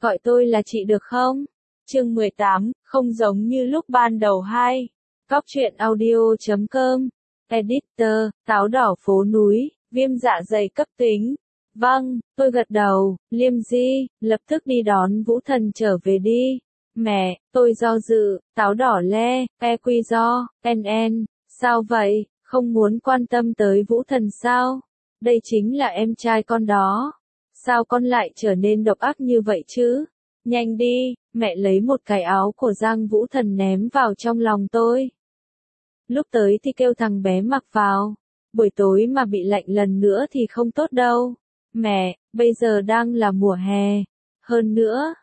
gọi tôi là chị được không? Chương 18, không giống như lúc ban đầu 2. Góc truyện audio.com. Editor, táo đỏ phố núi, viêm dạ dày cấp tính. Vâng, tôi gật đầu, Liêm Di, lập tức đi đón Vũ Thần trở về đi. Mẹ, tôi do dự, táo đỏ le, quy do, en, sao vậy, không muốn quan tâm tới Vũ Thần sao? Đây chính là em trai con đó. Sao con lại trở nên độc ác như vậy chứ? Nhanh đi, mẹ lấy một cái áo của Giang Vũ Thần ném vào trong lòng tôi. Lúc tới thì kêu thằng bé mặc vào. Buổi tối mà bị lạnh lần nữa thì không tốt đâu. Mẹ, bây giờ đang là mùa hè. Hơn nữa,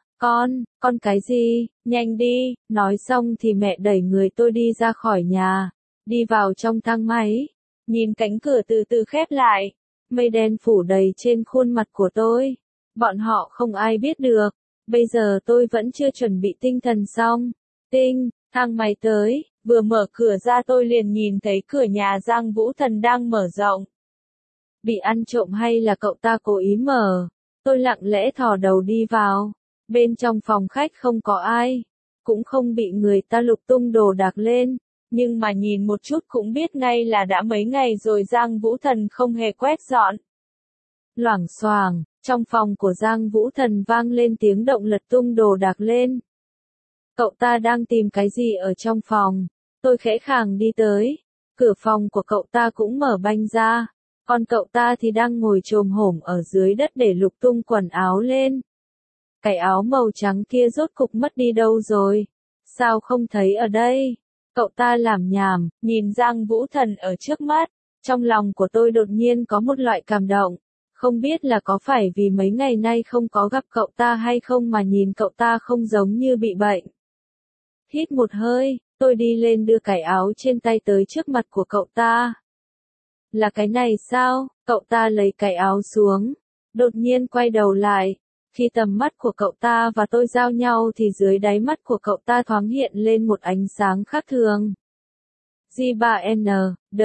con cái gì, nhanh đi, nói xong thì mẹ đẩy người tôi đi ra khỏi nhà, đi vào trong thang máy, nhìn cánh cửa từ từ khép lại, mây đen phủ đầy trên khuôn mặt của tôi, bọn họ không ai biết được, bây giờ tôi vẫn chưa chuẩn bị tinh thần xong, thang máy tới, vừa mở cửa ra tôi liền nhìn thấy cửa nhà Giang Vũ Thần đang mở rộng. Bị ăn trộm hay là cậu ta cố ý mở? Tôi lặng lẽ thò đầu đi vào. Bên trong phòng khách không có ai. Cũng không bị người ta lục tung đồ đạc lên. Nhưng mà nhìn một chút cũng biết ngay là đã mấy ngày rồi Giang Vũ Thần không hề quét dọn. Loảng xoảng, trong phòng của Giang Vũ Thần vang lên tiếng động lật tung đồ đạc lên. Cậu ta đang tìm cái gì ở trong phòng? Tôi khẽ khàng đi tới. Cửa phòng của cậu ta cũng mở banh ra. Còn cậu ta thì đang ngồi chồm hổm ở dưới đất để lục tung quần áo lên. Cái áo màu trắng kia rốt cục mất đi đâu rồi? Sao không thấy ở đây? Cậu ta làm nhảm, nhìn Giang Vũ Thần ở trước mắt. Trong lòng của tôi đột nhiên có một loại cảm động. Không biết là có phải vì mấy ngày nay không có gặp cậu ta hay không mà nhìn cậu ta không giống như bị bệnh. Hít một hơi, tôi đi lên đưa cái áo trên tay tới trước mặt của cậu ta. Là cái này sao? Cậu ta lấy cái áo xuống. Đột nhiên quay đầu lại. Khi tầm mắt của cậu ta và tôi giao nhau thì dưới đáy mắt của cậu ta thoáng hiện lên một ánh sáng khác thường. J3N, D,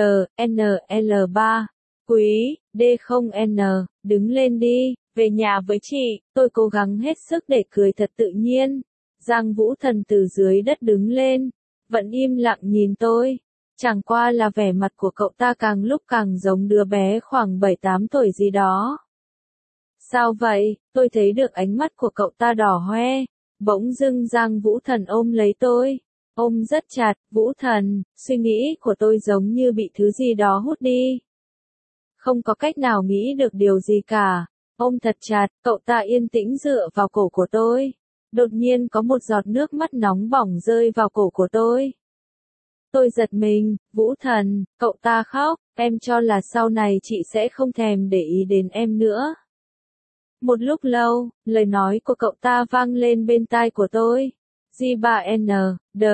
NL3. Quý, D0N, đứng lên đi, về nhà với chị. Tôi cố gắng hết sức để cười thật tự nhiên. Giang Vũ Thần từ dưới đất đứng lên. Vẫn im lặng nhìn tôi. Chẳng qua là vẻ mặt của cậu ta càng lúc càng giống đứa bé khoảng 7-8 tuổi gì đó. Sao vậy? Tôi thấy được ánh mắt của cậu ta đỏ hoe. Bỗng dưng Giang Vũ Thần ôm lấy tôi. Ôm rất chặt, Vũ Thần, suy nghĩ của tôi giống như bị thứ gì đó hút đi. Không có cách nào nghĩ được điều gì cả. Ôm thật chặt, cậu ta yên tĩnh dựa vào cổ của tôi. Đột nhiên có một giọt nước mắt nóng bỏng rơi vào cổ của tôi. Tôi giật mình, Vũ Thần, cậu ta khóc, em cho là sau này chị sẽ không thèm để ý đến em nữa. Một lúc lâu, lời nói của cậu ta vang lên bên tai của tôi. J3N, D,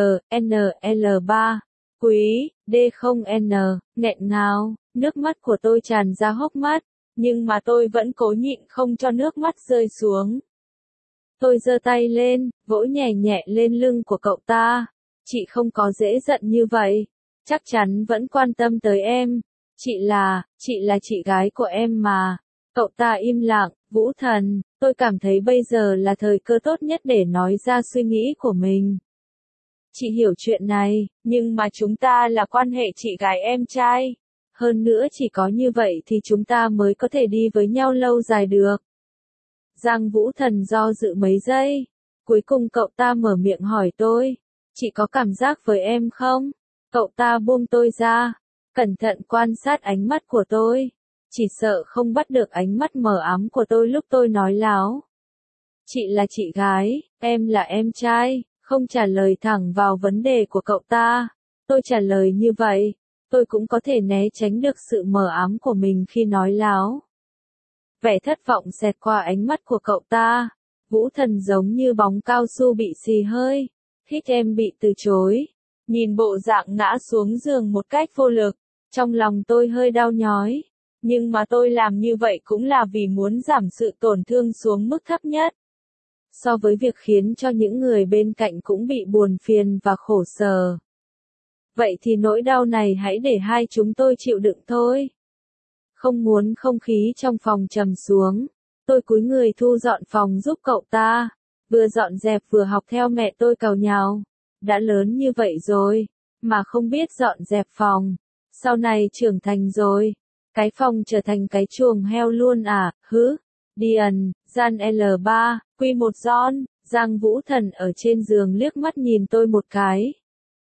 NL3. Quý, D0N, nghẹn ngào, nước mắt của tôi tràn ra hốc mắt, nhưng mà tôi vẫn cố nhịn không cho nước mắt rơi xuống. Tôi giơ tay lên, vỗ nhẹ nhẹ lên lưng của cậu ta. Chị không có dễ giận như vậy, chắc chắn vẫn quan tâm tới em. Chị là chị gái của em mà. Cậu ta im lặng, Vũ Thần, tôi cảm thấy bây giờ là thời cơ tốt nhất để nói ra suy nghĩ của mình. Chị hiểu chuyện này, nhưng mà chúng ta là quan hệ chị gái em trai. Hơn nữa chỉ có như vậy thì chúng ta mới có thể đi với nhau lâu dài được. Giang Vũ Thần do dự mấy giây. Cuối cùng cậu ta mở miệng hỏi tôi. Chị có cảm giác với em không? Cậu ta buông tôi ra. Cẩn thận quan sát ánh mắt của tôi. Chỉ sợ không bắt được ánh mắt mờ ám của tôi lúc tôi nói láo. Chị là chị gái, em là em trai. Không trả lời thẳng vào vấn đề của cậu ta. Tôi trả lời như vậy. Tôi cũng có thể né tránh được sự mờ ám của mình khi nói láo. Vẻ thất vọng xẹt qua ánh mắt của cậu ta. Vũ Thần giống như bóng cao su bị xì hơi. Hít em bị từ chối. Nhìn bộ dạng ngã xuống giường một cách vô lực. Trong lòng tôi hơi đau nhói. Nhưng mà tôi làm như vậy cũng là vì muốn giảm sự tổn thương xuống mức thấp nhất. So với việc khiến cho những người bên cạnh cũng bị buồn phiền và khổ sở. Vậy thì nỗi đau này hãy để hai chúng tôi chịu đựng thôi. Không muốn không khí trong phòng trầm xuống. Tôi cúi người thu dọn phòng giúp cậu ta. vừa dọn dẹp vừa học theo mẹ tôi càu nhàu. Đã lớn như vậy rồi, mà không biết dọn dẹp phòng. Sau này trưởng thành rồi, cái phòng trở thành cái chuồng heo luôn à, hứ. Điền, gian L3, Q1 John, Giang Vũ Thần ở trên giường liếc mắt nhìn tôi một cái.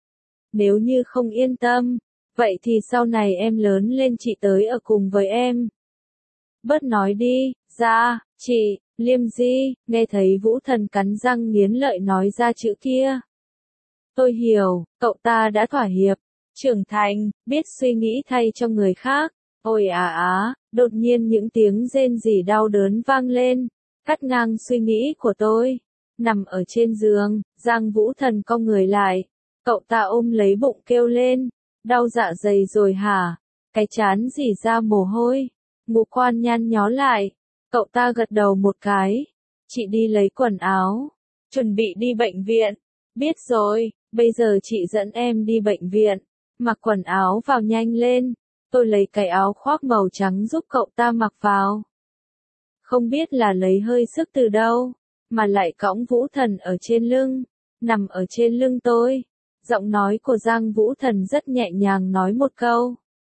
Nếu như không yên tâm, vậy thì sau này em lớn lên chị tới ở cùng với em. Bớt nói đi, ra, chị, Liêm Di, nghe thấy Vũ Thần cắn răng nghiến lợi nói ra chữ kia. Tôi hiểu, cậu ta đã thỏa hiệp, trưởng thành, biết suy nghĩ thay cho người khác. Ôi đột nhiên những tiếng rên rỉ đau đớn vang lên, cắt ngang suy nghĩ của tôi. Nằm ở trên giường, Giang Vũ Thần cong người lại, cậu ta ôm lấy bụng kêu lên, đau dạ dày rồi hả? Cái trán rỉ ra mồ hôi, ngũ quan nhăn nhó lại, cậu ta gật đầu một cái, chị đi lấy quần áo, chuẩn bị đi bệnh viện, biết rồi, bây giờ chị dẫn em đi bệnh viện, mặc quần áo vào nhanh lên. Tôi lấy cái áo khoác màu trắng giúp cậu ta mặc vào. Không biết là lấy hơi sức từ đâu, mà lại cõng Vũ Thần ở trên lưng, nằm ở trên lưng tôi. Giọng nói của Giang Vũ Thần rất nhẹ nhàng nói một câu.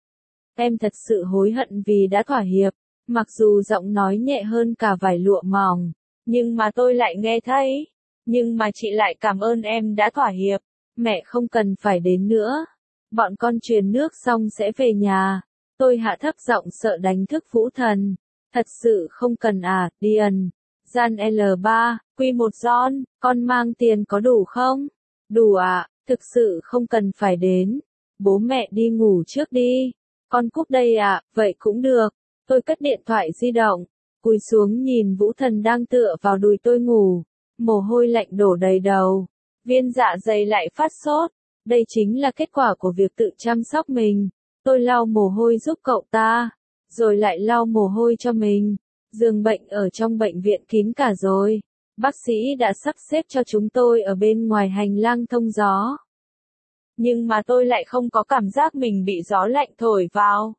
Em thật sự hối hận vì đã thỏa hiệp, mặc dù giọng nói nhẹ hơn cả vải lụa mỏng, nhưng mà tôi lại nghe thấy. Nhưng mà chị lại cảm ơn em đã thỏa hiệp, mẹ không cần phải đến nữa. Bọn con truyền nước xong sẽ về nhà. Tôi hạ thấp giọng sợ đánh thức Vũ Thần. Thật sự không cần à, Điền. Gian L3, Q1 John, con mang tiền có đủ không? Đủ ạ, thực sự không cần phải đến. Bố mẹ đi ngủ trước đi. Con cúp đây ạ, vậy cũng được. Tôi cất điện thoại di động, cúi xuống nhìn Vũ Thần đang tựa vào đùi tôi ngủ. Mồ hôi lạnh đổ đầy đầu. Viên dạ dày lại phát sốt. Đây chính là kết quả của việc tự chăm sóc mình. Tôi lau mồ hôi giúp cậu ta, rồi lại lau mồ hôi cho mình. Giường bệnh ở trong bệnh viện kín cả rồi. Bác sĩ đã sắp xếp cho chúng tôi ở bên ngoài hành lang thông gió. Nhưng mà tôi lại không có cảm giác mình bị gió lạnh thổi vào.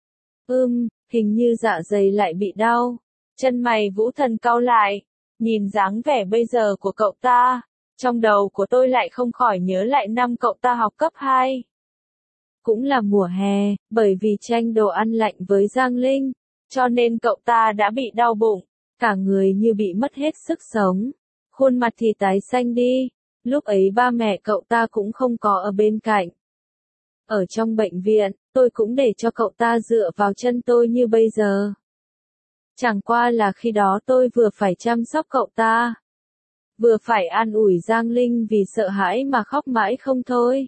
Hình như dạ dày lại bị đau. Chân mày Vũ Thần cau lại, nhìn dáng vẻ bây giờ của cậu ta. Trong đầu của tôi lại không khỏi nhớ lại năm cậu ta học cấp 2. Cũng là mùa hè, bởi vì tranh đồ ăn lạnh với Giang Linh, cho nên cậu ta đã bị đau bụng, cả người như bị mất hết sức sống. Khuôn mặt thì tái xanh đi, lúc ấy ba mẹ cậu ta cũng không có ở bên cạnh. Ở trong bệnh viện, tôi cũng để cho cậu ta dựa vào chân tôi như bây giờ. Chẳng qua là khi đó tôi vừa phải chăm sóc cậu ta, vừa phải an ủi Giang Linh vì sợ hãi mà khóc mãi không thôi.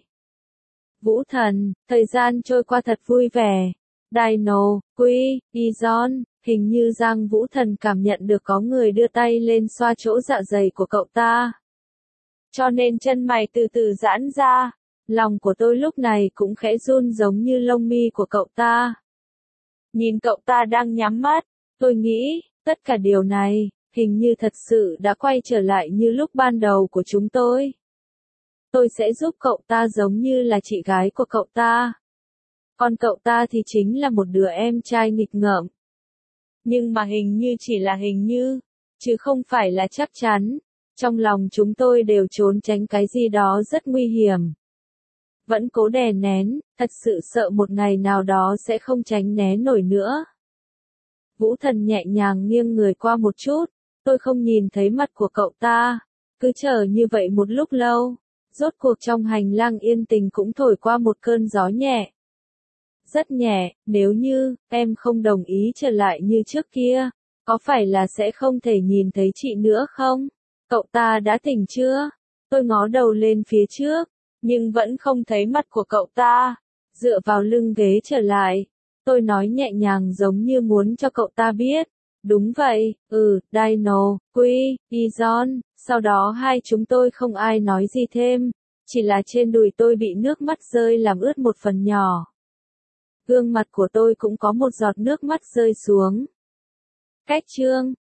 Vũ Thần, thời gian trôi qua thật vui vẻ. Dino, Quy, Izon, hình như Giang Vũ Thần cảm nhận được có người đưa tay lên xoa chỗ dạ dày của cậu ta. Cho nên chân mày từ từ giãn ra, lòng của tôi lúc này cũng khẽ run giống như lông mi của cậu ta. Nhìn cậu ta đang nhắm mắt, tôi nghĩ, tất cả điều này, hình như thật sự đã quay trở lại như lúc ban đầu của chúng tôi. Tôi sẽ giúp cậu ta giống như là chị gái của cậu ta. Còn cậu ta thì chính là một đứa em trai nghịch ngợm. Nhưng mà hình như chỉ là hình như, chứ không phải là chắc chắn. Trong lòng chúng tôi đều trốn tránh cái gì đó rất nguy hiểm. Vẫn cố đè nén, thật sự sợ một ngày nào đó sẽ không tránh né nổi nữa. Vũ Thần nhẹ nhàng nghiêng người qua một chút, tôi không nhìn thấy mặt của cậu ta. Cứ chờ như vậy một lúc lâu, rốt cuộc trong hành lang yên tình cũng thổi qua một cơn gió nhẹ. Rất nhẹ, nếu như, em không đồng ý trở lại như trước kia, có phải là sẽ không thể nhìn thấy chị nữa không? Cậu ta đã tỉnh chưa? Tôi ngó đầu lên phía trước, nhưng vẫn không thấy mặt của cậu ta. Dựa vào lưng ghế trở lại, tôi nói nhẹ nhàng giống như muốn cho cậu ta biết. Đúng vậy, Dino, Quy, Izon, sau đó hai chúng tôi không ai nói gì thêm, chỉ là trên đùi tôi bị nước mắt rơi làm ướt một phần nhỏ. Gương mặt của tôi cũng có một giọt nước mắt rơi xuống. Cách chương